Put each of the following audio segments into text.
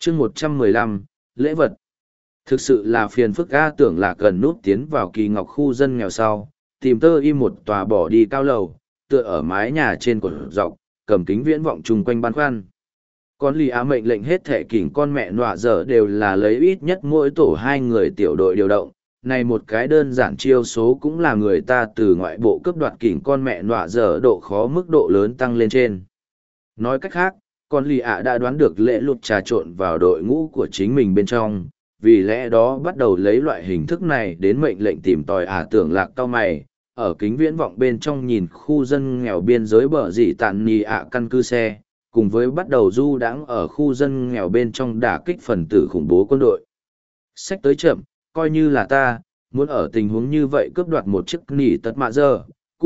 chương 115, lễ vật. Thực sự là phiền phức A Tưởng Lạc gần nút tiến vào Kỳ Ngọc khu dân nghèo sau, tìm tơ y một tòa bỏ đi cao lầu, tựa ở mái nhà trên cột dọc, cầm kính viễn vọng chung quanh băn khoăn. Con lì á mệnh lệnh hết thẻ kỉnh con mẹ nọa dở đều là lấy ít nhất mỗi tổ 2 người tiểu đội điều động. Này một cái đơn giản chiêu số cũng là người ta từ ngoại bộ cướp đoạt kỉnh con mẹ nọa dở độ khó mức độ lớn tăng lên trên. Nói cách khác, con lì ạ đã đoán được lễ lụt trà trộn vào đội ngũ của chính mình bên trong, vì lẽ đó bắt đầu lấy loại hình thức này đến mệnh lệnh tìm tòi Tưởng Lạc cao mày, ở kính viễn vọng bên trong nhìn khu dân nghèo biên giới bờ dị tàn nì căn cứ xe, cùng với bắt đầu du đãng ở khu dân nghèo bên trong đả kích phần tử khủng bố quân đội. Sách tới chậm, coi như là ta, muốn ở tình huống như vậy cướp đoạt một chiếc nỉ tật mạ giờ,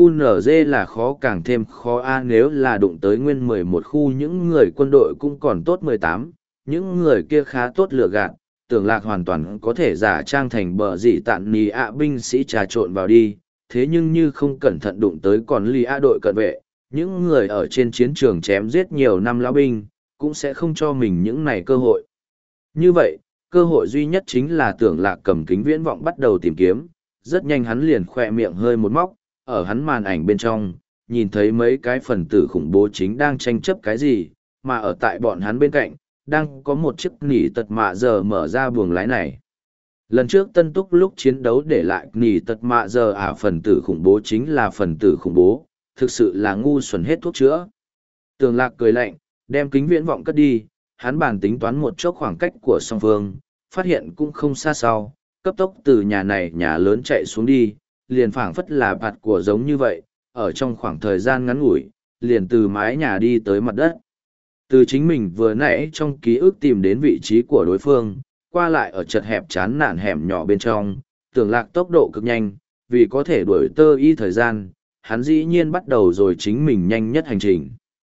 QNZ là khó càng thêm khó a nếu là đụng tới nguyên 11 khu những người quân đội cũng còn tốt 18, những người kia khá tốt lựa gạt, Tưởng Lạc hoàn toàn có thể giả trang thành bờ dị tạn nì binh sĩ trà trộn vào đi, thế nhưng như không cẩn thận đụng tới còn lì đội cận vệ, những người ở trên chiến trường chém giết nhiều năm lão binh, cũng sẽ không cho mình những này cơ hội. Như vậy, cơ hội duy nhất chính là Tưởng Lạc cầm kính viễn vọng bắt đầu tìm kiếm, rất nhanh hắn liền khoe miệng hơi một móc, ở hắn màn ảnh bên trong, nhìn thấy mấy cái phần tử khủng bố chính đang tranh chấp cái gì, mà ở tại bọn hắn bên cạnh, đang có một chiếc nỉ tật mạ giờ mở ra buồng lái này. Lần trước Tân Túc lúc chiến đấu để lại nỉ tật mạ giờ phần tử khủng bố chính là phần tử khủng bố, thực sự là ngu xuẩn hết thuốc chữa. Tưởng Lạc cười lạnh, đem kính viễn vọng cất đi, hắn bàn tính toán một chốc khoảng cách của song phương, phát hiện cũng không xa sau, cấp tốc từ nhà này nhà lớn chạy xuống đi, liền phảng phất là bạt của giống như vậy, ở trong khoảng thời gian ngắn ngủi, liền từ mái nhà đi tới mặt đất. Từ chính mình vừa nãy trong ký ức tìm đến vị trí của đối phương, qua lại ở chật hẹp chán nản hẻm nhỏ bên trong, Tưởng Lạc tốc độ cực nhanh, vì có thể đuổi tơ y thời gian, hắn dĩ nhiên bắt đầu rồi chính mình nhanh nhất hành trình.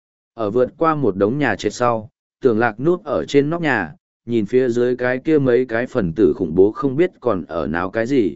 Ở vượt qua một đống nhà trệt sau, Tưởng Lạc núp ở trên nóc nhà, nhìn phía dưới cái kia mấy cái phần tử khủng bố không biết còn ở náo cái gì.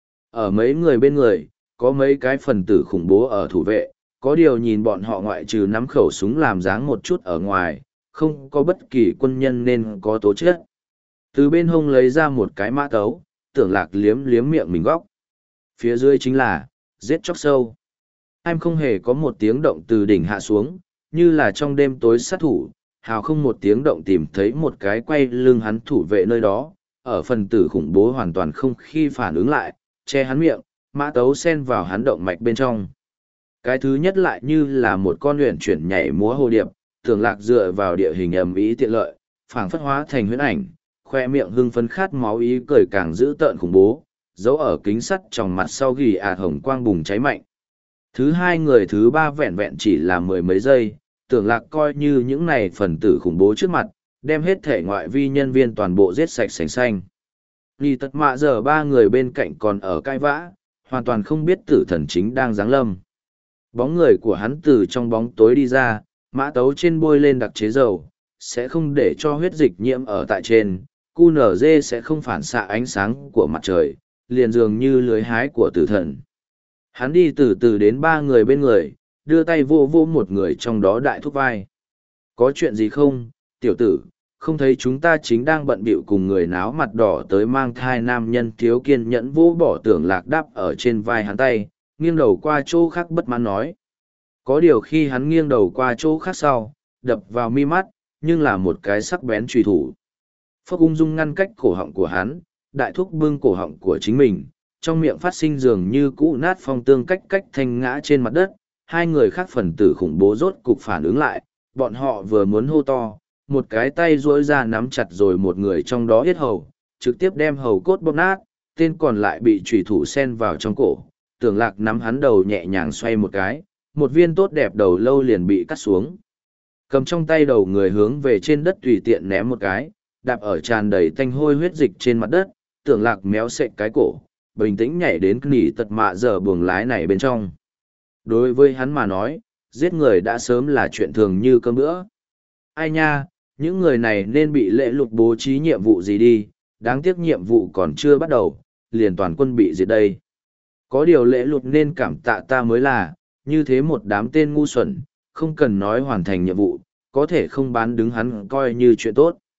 Ở mấy người bên người, có mấy cái phần tử khủng bố ở thủ vệ, có điều nhìn bọn họ ngoại trừ nắm khẩu súng làm dáng một chút ở ngoài, không có bất kỳ quân nhân nên có tố chất. Từ bên hông lấy ra một cái mã tấu, Tưởng Lạc liếm liếm miệng mình góc. Phía dưới chính là, giết chóc sâu. Em không hề có một tiếng động từ đỉnh hạ xuống, như là trong đêm tối sát thủ, hào không một tiếng động tìm thấy một cái quay lưng hắn thủ vệ nơi đó, ở phần tử khủng bố hoàn toàn không khi phản ứng lại, che hắn miệng, mã tấu xen vào hắn động mạch bên trong. Cái thứ nhất lại như là một con luyện chuyển nhảy múa hồ điệp, Tưởng Lạc dựa vào địa hình ầm ĩ tiện lợi, phảng phất hóa thành huyễn ảnh, khoe miệng hưng phấn khát máu ý cười càng dữ tợn khủng bố, giấu ở kính sắt trong mặt sau gỉ hồng quang bùng cháy mạnh. Thứ hai người thứ ba vẹn vẹn chỉ là mười mấy giây, Tưởng Lạc coi như những này phần tử khủng bố trước mặt, đem hết thể ngoại vi nhân viên toàn bộ giết sạch sành xanh. Nì tật mạ giờ 3 người bên cạnh còn ở cãi vã, hoàn toàn không biết tử thần chính đang giáng lâm. Bóng người của hắn từ trong bóng tối đi ra, mã tấu trên bôi lên đặc chế dầu, sẽ không để cho huyết dịch nhiễm ở tại trên, QNZ sẽ không phản xạ ánh sáng của mặt trời, liền dường như lưới hái của tử thần. Hắn đi từ từ đến 3 người bên người, đưa tay vô vô một người trong đó đại thúc vai. Có chuyện gì không, tiểu tử, không thấy chúng ta chính đang bận bịu cùng người náo mặt đỏ tới mang thai nam nhân thiếu kiên nhẫn vô bỏ Tưởng Lạc đáp ở trên vai hắn tay, nghiêng đầu qua chỗ khác bất mãn nói. Có điều khi hắn nghiêng đầu qua chỗ khác sau, đập vào mi mắt, nhưng là một cái sắc bén truy thủ. Phốc ung dung ngăn cách cổ họng của hắn, đại thúc bưng cổ họng của chính mình, trong miệng phát sinh dường như cũ nát phong tương cách cách thanh ngã trên mặt đất. Hai người khác phần tử khủng bố rốt cục phản ứng lại, bọn họ vừa muốn hô to, một cái tay duỗi ra nắm chặt rồi một người trong đó yết hầu, trực tiếp đem hầu cốt bóp nát, tên còn lại bị chủy thủ sen vào trong cổ. Tưởng Lạc nắm hắn đầu nhẹ nhàng xoay một cái, một viên tốt đẹp đầu lâu liền bị cắt xuống. Cầm trong tay đầu người hướng về trên đất tùy tiện ném một cái, đạp ở tràn đầy tanh hôi huyết dịch trên mặt đất, Tưởng Lạc méo sệch cái cổ, bình tĩnh nhảy đến nỉ tật mạ giờ buồng lái này bên trong. Đối với hắn mà nói, giết người đã sớm là chuyện thường như cơm bữa. Ai nha, những người này nên bị lễ lục bố trí nhiệm vụ gì đi, đáng tiếc nhiệm vụ còn chưa bắt đầu, liền toàn quân bị diệt đây. Có điều lễ lục nên cảm tạ ta mới là, như thế một đám tên ngu xuẩn, không cần nói hoàn thành nhiệm vụ, có thể không bán đứng hắn coi như chuyện tốt.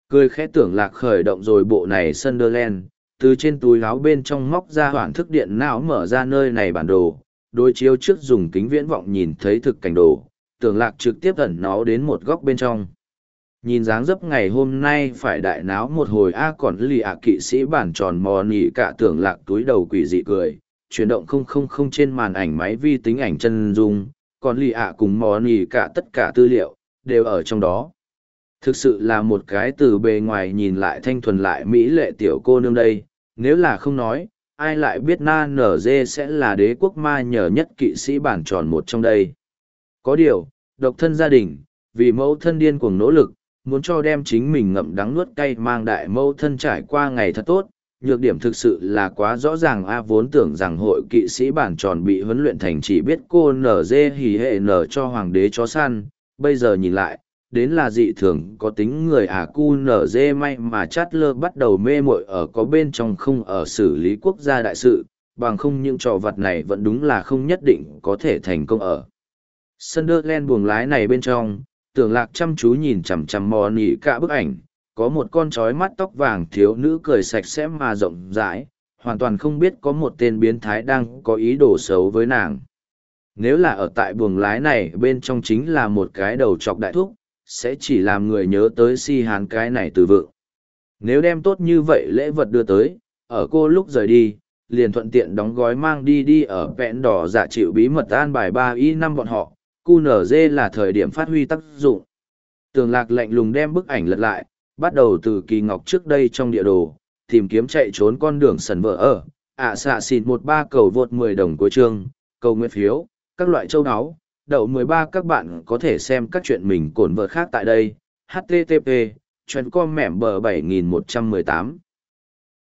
Cười khẽ tưởng lạc khởi động rồi bộ này Sunderland, từ trên túi áo bên trong móc ra hoảng thức điện não mở ra nơi này bản đồ, đối chiếu trước dùng kính viễn vọng nhìn thấy thực cảnh đồ, tưởng lạc trực tiếp ẩn nó đến một góc bên trong. Nhìn dáng dấp ngày hôm nay phải đại náo một hồi còn lì kỵ sĩ bản tròn mò nỉ cả tưởng lạc túi đầu quỷ dị cười, chuyển động 000 trên màn ảnh máy vi tính ảnh chân dung, còn lì cùng mò nỉ cả tất cả tư liệu, đều ở trong đó. Thực sự là một cái từ bề ngoài nhìn lại thanh thuần lại mỹ lệ tiểu cô nương đây, nếu là không nói, ai lại biết na nở dê sẽ là đế quốc ma nhờ nhất kỵ sĩ bản tròn một trong đây. Có điều, độc thân gia đình, vì mẫu thân điên cuồng nỗ lực, muốn cho đem chính mình ngậm đắng nuốt cay mang đại mẫu thân trải qua ngày thật tốt, nhược điểm thực sự là quá rõ ràng vốn tưởng rằng hội kỵ sĩ bản tròn bị huấn luyện thành chỉ biết cô nở dê hỉ hệ nở cho hoàng đế chó săn, bây giờ nhìn lại, đến là dị thường có tính người cu nở dê may mà chát lơ bắt đầu mê mội ở có bên trong không ở xử lý quốc gia đại sự, bằng không những trò vặt này vẫn đúng là không nhất định có thể thành công ở. Sunderland buồng lái này bên trong, tưởng lạc chăm chú nhìn chằm chằm mò nỉ cả bức ảnh, có một con trói mắt tóc vàng thiếu nữ cười sạch sẽ mà rộng rãi, hoàn toàn không biết có một tên biến thái đang có ý đồ xấu với nàng. Nếu là ở tại buồng lái này bên trong chính là một cái đầu chọc đại thúc, sẽ chỉ làm người nhớ tới si hán cái này từ vựng. Nếu đem tốt như vậy lễ vật đưa tới, ở cô lúc rời đi, liền thuận tiện đóng gói mang đi ở vẹn đỏ dạ chịu bí mật an bài 3Y5 bọn họ, QNZ là thời điểm phát huy tác dụng. Tường lạc lạnh lùng đem bức ảnh lật lại, bắt đầu từ kỳ ngọc trước đây trong địa đồ, tìm kiếm chạy trốn con đường sần vỡ ở, xạ xịt 13 cầu vượt 10 đồng của chương, cầu nguyện phiếu, các loại châu áo. Đậu 13 các bạn có thể xem các chuyện mình cổn vợ khác tại đây. http://com mẻm bờ 7118